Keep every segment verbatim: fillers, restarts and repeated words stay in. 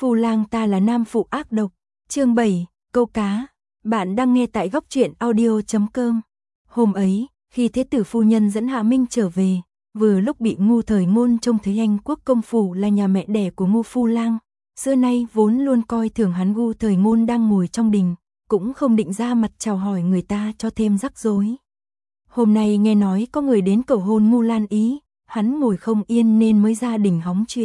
Phu lang ta là nam phụ ác độc. Chương bảy, câu cá. Bạn đang nghe tại góc truyện audio chấm com. Hôm ấy, khi Thế tử phu nhân dẫn Hạ Minh trở về, vừa lúc bị Ngu Thời Ngôn trông thấy Anh Quốc công phủ là nhà mẹ đẻ của Ngu Phu lang, xưa nay vốn luôn coi thường hắn. Ngu Thời Ngôn đang ngồi trong đình, cũng không định ra mặt chào hỏi người ta cho thêm rắc rối. Hôm nay nghe nói có người đến cầu hôn Ngu Lan Ý, hắn ngồi không yên nên mới ra đình hóng chuyện.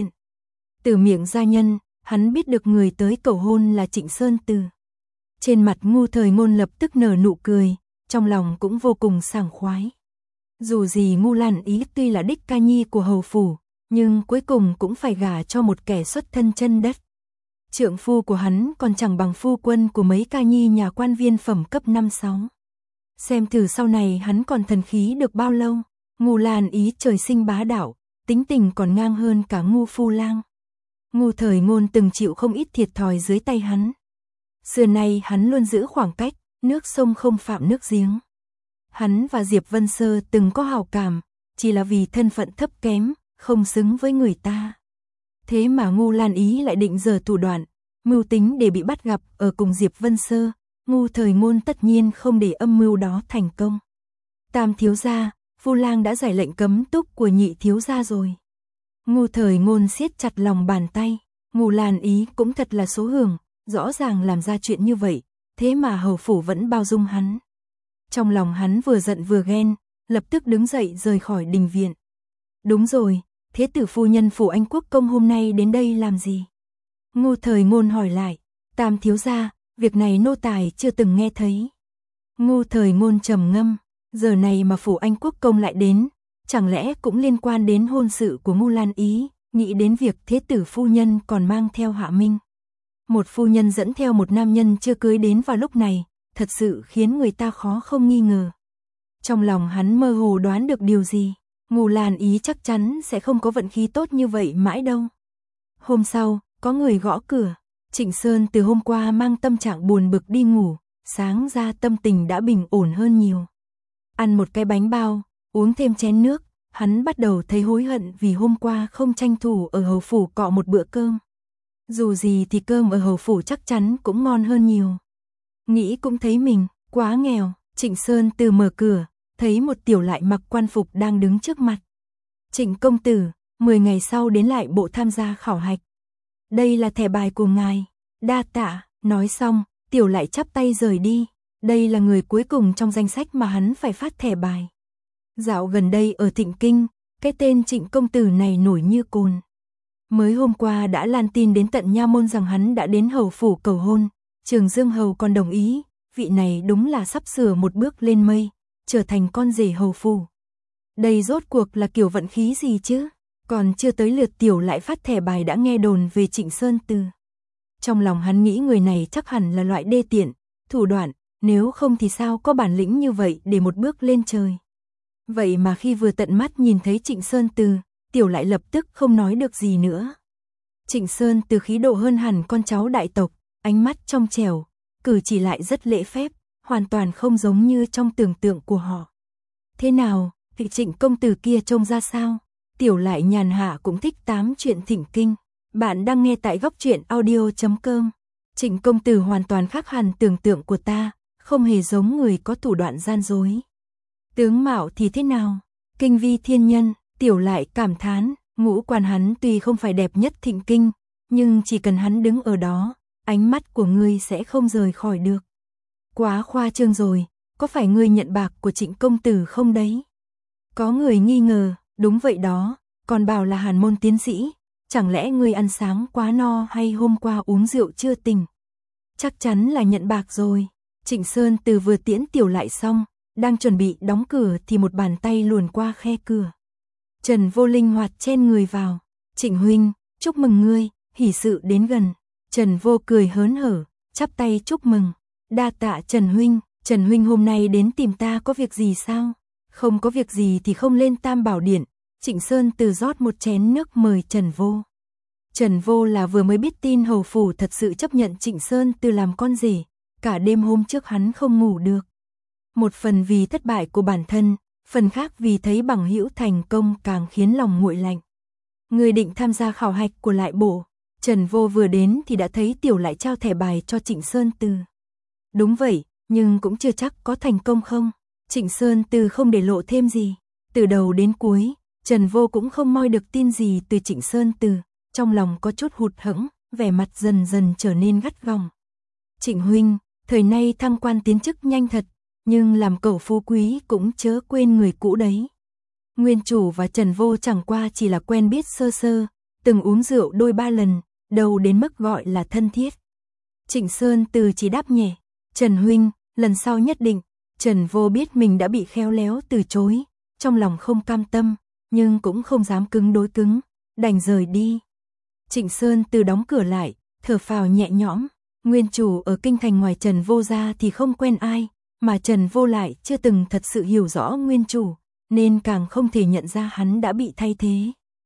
Từ miệng gia nhân, hắn biết được người tới cầu hôn là Trịnh Sơn Từ. Trên mặt Ngu Thời Ngôn lập tức nở nụ cười, trong lòng cũng vô cùng sảng khoái. Dù gì Ngu Lan Ý tuy là đích ca nhi của hầu phủ, nhưng cuối cùng cũng phải gả cho một kẻ xuất thân chân đất. Trượng phu của hắn còn chẳng bằng phu quân của mấy ca nhi nhà quan viên phẩm cấp năm sáu. Xem thử sau này hắn còn thần khí được bao lâu. Ngu Lan Ý trời sinh bá đạo, tính tình còn ngang hơn cả Ngu Phu lang. Ngu Thời Ngôn từng chịu không ít thiệt thòi dưới tay hắn. Xưa nay hắn luôn giữ khoảng cách, nước sông không phạm nước giếng. Hắn và Diệp Vân Sơ từng có hảo cảm, chỉ là vì thân phận thấp kém, không xứng với người ta. Thế mà Ngu Lan Ý lại định giở thủ đoạn, mưu tính để bị bắt gặp ở cùng Diệp Vân Sơ. Ngu Thời Ngôn tất nhiên không để âm mưu đó thành công. Tam thiếu gia, Phu lang đã giải lệnh cấm túc của nhị thiếu gia rồi. Ngu Thời Ngôn siết chặt lòng bàn tay. Ngu Lan Ý cũng thật là số hưởng, rõ ràng làm ra chuyện như vậy, thế mà hầu phủ vẫn bao dung hắn. Trong lòng hắn vừa giận vừa ghen, lập tức đứng dậy rời khỏi đình viện. Đúng rồi, thế tử phu nhân phủ Anh Quốc công hôm nay đến đây làm gì? Ngu Thời Ngôn hỏi lại. Tam thiếu gia, việc này nô tài chưa từng nghe thấy. Ngu Thời Ngôn trầm ngâm. Giờ này mà phủ Anh Quốc công lại đến, chẳng lẽ cũng liên quan đến hôn sự của Ngu Lan Ý, nghĩ đến việc thế tử phu nhân còn mang theo Hạ Minh. Một phu nhân dẫn theo một nam nhân chưa cưới đến vào lúc này, thật sự khiến người ta khó không nghi ngờ. Trong lòng hắn mơ hồ đoán được điều gì, Ngu Lan Ý chắc chắn sẽ không có vận khí tốt như vậy mãi đâu. Hôm sau, có người gõ cửa. Trịnh Sơn từ hôm qua mang tâm trạng buồn bực đi ngủ, sáng ra tâm tình đã bình ổn hơn nhiều. Ăn một cái bánh bao, uống thêm chén nước, hắn bắt đầu thấy hối hận vì hôm qua không tranh thủ ở hầu phủ cọ một bữa cơm. Dù gì thì cơm ở hầu phủ chắc chắn cũng ngon hơn nhiều. Nghĩ cũng thấy mình quá nghèo. Trịnh Sơn từ mở cửa, thấy một tiểu lại mặc quan phục đang đứng trước mặt. Trịnh công tử, mười ngày sau đến lại bộ tham gia khảo hạch. Đây là thẻ bài của ngài. Đa tạ. Nói xong, tiểu lại chắp tay rời đi. Đây là người cuối cùng trong danh sách mà hắn phải phát thẻ bài. Dạo gần đây ở Thịnh Kinh, cái tên Trịnh công tử này nổi như cồn. Mới hôm qua đã lan tin đến tận nha môn rằng hắn đã đến hầu phủ cầu hôn. Trường Dương hầu còn đồng ý, vị này đúng là sắp sửa một bước lên mây, trở thành con rể hầu phủ. Đây rốt cuộc là kiểu vận khí gì chứ? Còn chưa tới lượt tiểu lại phát thẻ bài đã nghe đồn về Trịnh Sơn Từ. Trong lòng hắn nghĩ người này chắc hẳn là loại đê tiện, thủ đoạn, nếu không thì sao có bản lĩnh như vậy để một bước lên trời. Vậy mà khi vừa tận mắt nhìn thấy Trịnh Sơn Từ, tiểu lại lập tức không nói được gì nữa. Trịnh Sơn Từ khí độ hơn hẳn con cháu đại tộc, ánh mắt trong trẻo, cử chỉ lại rất lễ phép, hoàn toàn không giống như trong tưởng tượng của họ. Thế nào, vị Trịnh công tử kia trông ra sao? Tiểu lại nhàn hạ cũng thích tám chuyện Thịnh Kinh. Bạn đang nghe tại góc truyện audio chấm com. Trịnh công tử hoàn toàn khác hẳn tưởng tượng của ta, không hề giống người có thủ đoạn gian dối. Tướng mạo thì thế nào? Kinh vi thiên nhân. Tiểu lại cảm thán, ngũ quan hắn tuy không phải đẹp nhất Thịnh Kinh, nhưng chỉ cần hắn đứng ở đó, ánh mắt của ngươi sẽ không rời khỏi được. Quá khoa trương rồi, có phải ngươi nhận bạc của Trịnh công tử không đấy? Có người nghi ngờ, đúng vậy đó, còn bảo là hàn môn tiến sĩ, chẳng lẽ ngươi ăn sáng quá no hay hôm qua uống rượu chưa tỉnh? Chắc chắn là nhận bạc rồi. Trịnh Sơn Từ vừa tiễn tiểu lại xong, đang chuẩn bị đóng cửa thì một bàn tay luồn qua khe cửa. Trần Vô linh hoạt chen người vào. Trịnh huynh, chúc mừng ngươi, hỷ sự đến gần. Trần Vô cười hớn hở, chắp tay chúc mừng. Đa tạ Trần huynh, Trần huynh hôm nay đến tìm ta có việc gì sao? Không có việc gì thì không lên Tam Bảo Điện. Trịnh Sơn Từ rót một chén nước mời Trần Vô. Trần Vô là vừa mới biết tin hầu phủ thật sự chấp nhận Trịnh Sơn Từ làm con rể, cả đêm hôm trước hắn không ngủ được. Một phần vì thất bại của bản thân, phần khác vì thấy bằng hữu thành công càng khiến lòng nguội lạnh. Người định tham gia khảo hạch của lại bộ, Trần Vô vừa đến thì đã thấy Tiểu lại trao thẻ bài cho Trịnh Sơn Từ. Đúng vậy, nhưng cũng chưa chắc có thành công không. Trịnh Sơn Từ không để lộ thêm gì. Từ đầu đến cuối, Trần Vô cũng không moi được tin gì từ Trịnh Sơn Từ. Trong lòng có chút hụt hẫng, vẻ mặt dần dần trở nên gắt gỏng. Trịnh huynh, thời nay thăng quan tiến chức nhanh thật, nhưng làm cẩu phú quý cũng chớ quên người cũ đấy. Nguyên chủ và Trần Vô chẳng qua chỉ là quen biết sơ sơ, từng uống rượu đôi ba lần, đâu đến mức gọi là thân thiết. Trịnh Sơn Từ chỉ đáp nhẹ, Trần huynh, lần sau nhất định. Trần Vô biết mình đã bị khéo léo từ chối, trong lòng không cam tâm, nhưng cũng không dám cứng đối cứng, đành rời đi. Trịnh Sơn Từ đóng cửa lại, thở phào nhẹ nhõm. Nguyên chủ ở kinh thành ngoài Trần Vô ra thì không quen ai, mà Trần Vô lại chưa từng thật sự hiểu rõ nguyên chủ, nên càng không thể nhận ra hắn đã bị thay thế.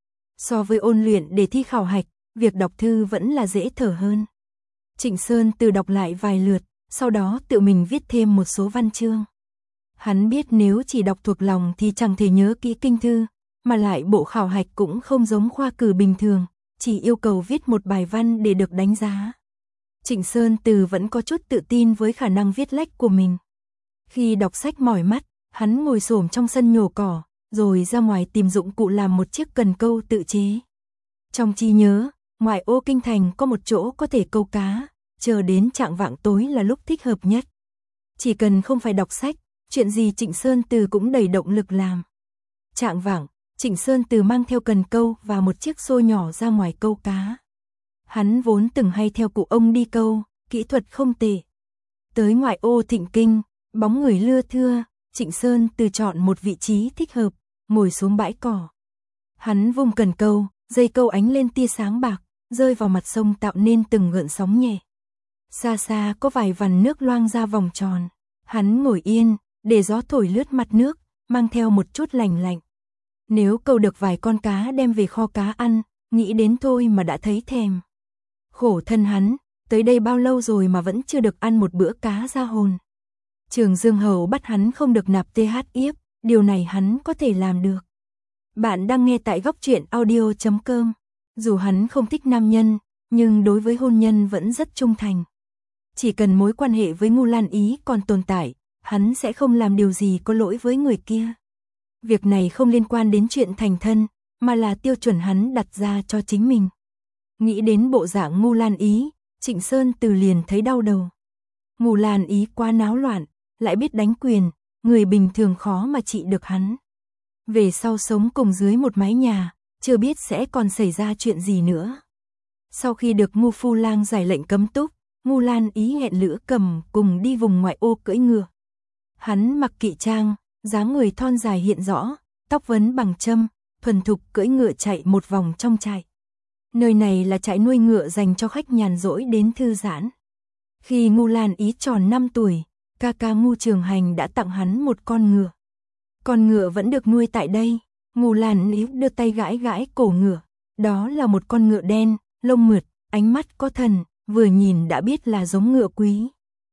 So với ôn luyện để thi khảo hạch, việc đọc thư vẫn là dễ thở hơn. Trịnh Sơn Từ đọc lại vài lượt, sau đó tự mình viết thêm một số văn chương. Hắn biết nếu chỉ đọc thuộc lòng thì chẳng thể nhớ kỹ kinh thư, mà lại bộ khảo hạch cũng không giống khoa cử bình thường, chỉ yêu cầu viết một bài văn để được đánh giá. Trịnh Sơn Từ vẫn có chút tự tin với khả năng viết lách của mình. Khi đọc sách mỏi mắt, hắn ngồi xổm trong sân nhổ cỏ, rồi ra ngoài tìm dụng cụ làm một chiếc cần câu tự chế. Trong trí nhớ, ngoài ô kinh thành có một chỗ có thể câu cá, chờ đến chạng vạng tối là lúc thích hợp nhất. Chỉ cần không phải đọc sách, chuyện gì Trịnh Sơn Từ cũng đầy động lực làm. Chạng vạng, Trịnh Sơn Từ mang theo cần câu và một chiếc xô nhỏ ra ngoài câu cá. Hắn vốn từng hay theo cụ ông đi câu, kỹ thuật không tệ. Tới ngoại ô Thịnh Kinh, bóng người lưa thưa, Trịnh Sơn Từ chọn một vị trí thích hợp, ngồi xuống bãi cỏ. Hắn vung cần câu, dây câu ánh lên tia sáng bạc, rơi vào mặt sông tạo nên từng gợn sóng nhẹ. Xa xa có vài vằn nước loang ra vòng tròn. Hắn ngồi yên, để gió thổi lướt mặt nước, mang theo một chút lành lạnh. Nếu câu được vài con cá đem về kho cá ăn, nghĩ đến thôi mà đã thấy thèm. Khổ thân hắn, tới đây bao lâu rồi mà vẫn chưa được ăn một bữa cá ra hồn. Trường Dương Hầu bắt hắn không được nạp tê hát yếp, điều này hắn có thể làm được. Bạn đang nghe tại góc truyện audio chấm com. Dù hắn không thích nam nhân, nhưng đối với hôn nhân vẫn rất trung thành. Chỉ cần mối quan hệ với Ngô Lan Ý còn tồn tại, hắn sẽ không làm điều gì có lỗi với người kia. Việc này không liên quan đến chuyện thành thân, mà là tiêu chuẩn hắn đặt ra cho chính mình. Nghĩ đến bộ dạng Ngô Lan Ý, Trịnh Sơn Từ liền thấy đau đầu. Ngô Lan Ý quá náo loạn, lại biết đánh quyền, người bình thường khó mà trị được hắn. Về sau sống cùng dưới một mái nhà, chưa biết sẽ còn xảy ra chuyện gì nữa. Sau khi được Ngô Phu Lang giải lệnh cấm túc, Ngô Lan Ý hẹn Lữ Cầm cùng đi vùng ngoại ô cưỡi ngựa. Hắn mặc kỵ trang, dáng người thon dài hiện rõ, tóc vấn bằng châm, thuần thục cưỡi ngựa chạy một vòng trong trại. Nơi này là trại nuôi ngựa dành cho khách nhàn rỗi đến thư giãn. Khi Ngô Lan Ý tròn năm tuổi, ca ca Ngô Trường Hành đã tặng hắn một con ngựa. Con ngựa vẫn được nuôi tại đây. Ngô Lan Ý đưa tay gãi gãi cổ ngựa. Đó là một con ngựa đen, lông mượt, ánh mắt có thần, vừa nhìn đã biết là giống ngựa quý.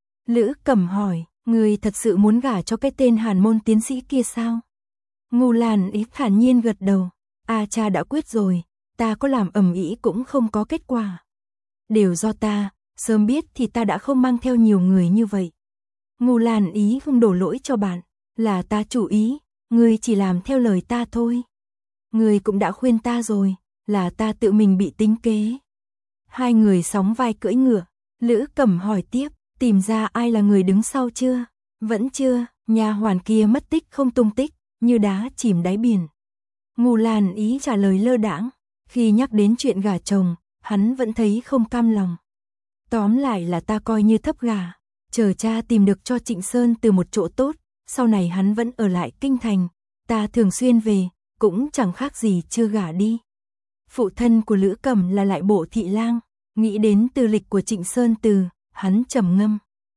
Lữ Cẩm hỏi, người thật sự muốn gả cho cái tên hàn môn tiến sĩ kia sao? Ngô Lan Ý thản nhiên gật đầu. A cha đã quyết rồi, ta có làm ầm ĩ cũng không có kết quả. Đều do ta, sớm biết thì ta đã không mang theo nhiều người như vậy. Ngô Lan Ý không đổ lỗi cho bạn, là ta chủ ý, ngươi chỉ làm theo lời ta thôi. Ngươi cũng đã khuyên ta rồi, là ta tự mình bị tính kế. Hai người sóng vai cưỡi ngựa, Lữ Cẩm hỏi tiếp, tìm ra ai là người đứng sau chưa? Vẫn chưa, nha hoàn kia mất tích không tung tích, như đá chìm đáy biển. Ngô Lan Ý trả lời lơ đãng, khi nhắc đến chuyện gả chồng, hắn vẫn thấy không cam lòng. Tóm lại là ta coi như thấp gà, chờ cha tìm được cho Trịnh Sơn từ một chỗ tốt, sau này hắn vẫn ở lại kinh thành, ta thường xuyên về, cũng chẳng khác gì chưa gả đi. Phụ thân của Lữ Cẩm là lại bộ thị lang, nghĩ đến từ lịch của Trịnh Sơn Từ, hắn trầm ngâm.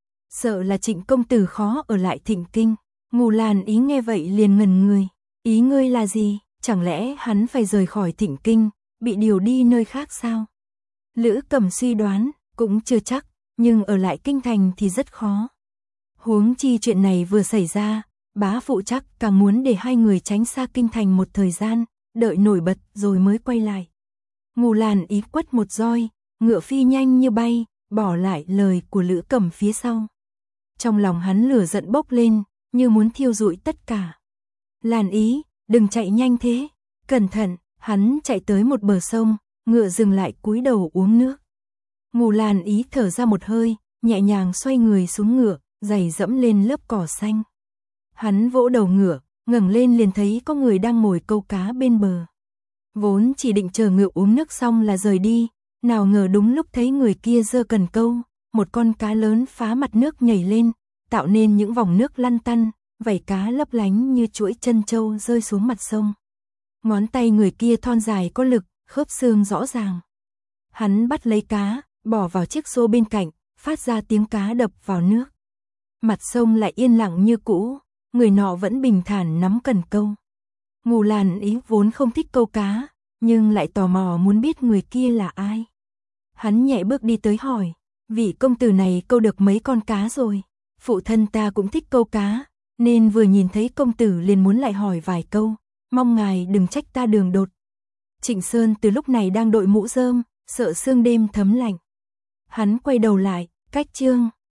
Sợ là Trịnh công tử khó ở lại Thịnh Kinh. Ngô Lan Ý nghe vậy liền ngẩn người. Ý ngươi là gì? Chẳng lẽ hắn phải rời khỏi Thịnh Kinh, bị điều đi nơi khác sao? Lữ Cẩm suy đoán, cũng chưa chắc, nhưng ở lại kinh thành thì rất khó. Huống chi chuyện này vừa xảy ra, bá phụ chắc càng muốn để hai người tránh xa kinh thành một thời gian, đợi nổi bật rồi mới quay lại. Ngù Làn Ý quất một roi, ngựa phi nhanh như bay, bỏ lại lời của Lữ Cẩm phía sau. Trong lòng hắn lửa giận bốc lên, như muốn thiêu rụi tất cả. Làn Ý, đừng chạy nhanh thế, cẩn thận, hắn chạy tới một bờ sông, ngựa dừng lại cúi đầu uống nước. Ngù Làn Ý thở ra một hơi, nhẹ nhàng xoay người xuống ngựa, giày dẫm lên lớp cỏ xanh. Hắn vỗ đầu ngựa, ngẩng lên liền thấy có người đang ngồi câu cá bên bờ. Vốn chỉ định chờ ngựa uống nước xong là rời đi, nào ngờ đúng lúc thấy người kia giơ cần câu, một con cá lớn phá mặt nước nhảy lên, tạo nên những vòng nước lăn tăn, vảy cá lấp lánh như chuỗi chân châu rơi xuống mặt sông. Ngón tay người kia thon dài có lực, khớp xương rõ ràng. Hắn bắt lấy cá, bỏ vào chiếc xô bên cạnh, phát ra tiếng cá đập vào nước. Mặt sông lại yên lặng như cũ, người nọ vẫn bình thản nắm cần câu. Ngù Làn Ý vốn không thích câu cá, nhưng lại tò mò muốn biết người kia là ai. Hắn nhẹ bước đi tới hỏi, vị công tử này câu được mấy con cá rồi? Phụ thân ta cũng thích câu cá, nên vừa nhìn thấy công tử liền muốn lại hỏi vài câu, mong ngài đừng trách ta đường đột. Trịnh Sơn từ lúc này đang đội mũ rơm, sợ sương đêm thấm lạnh. Hắn quay đầu lại, cách Trương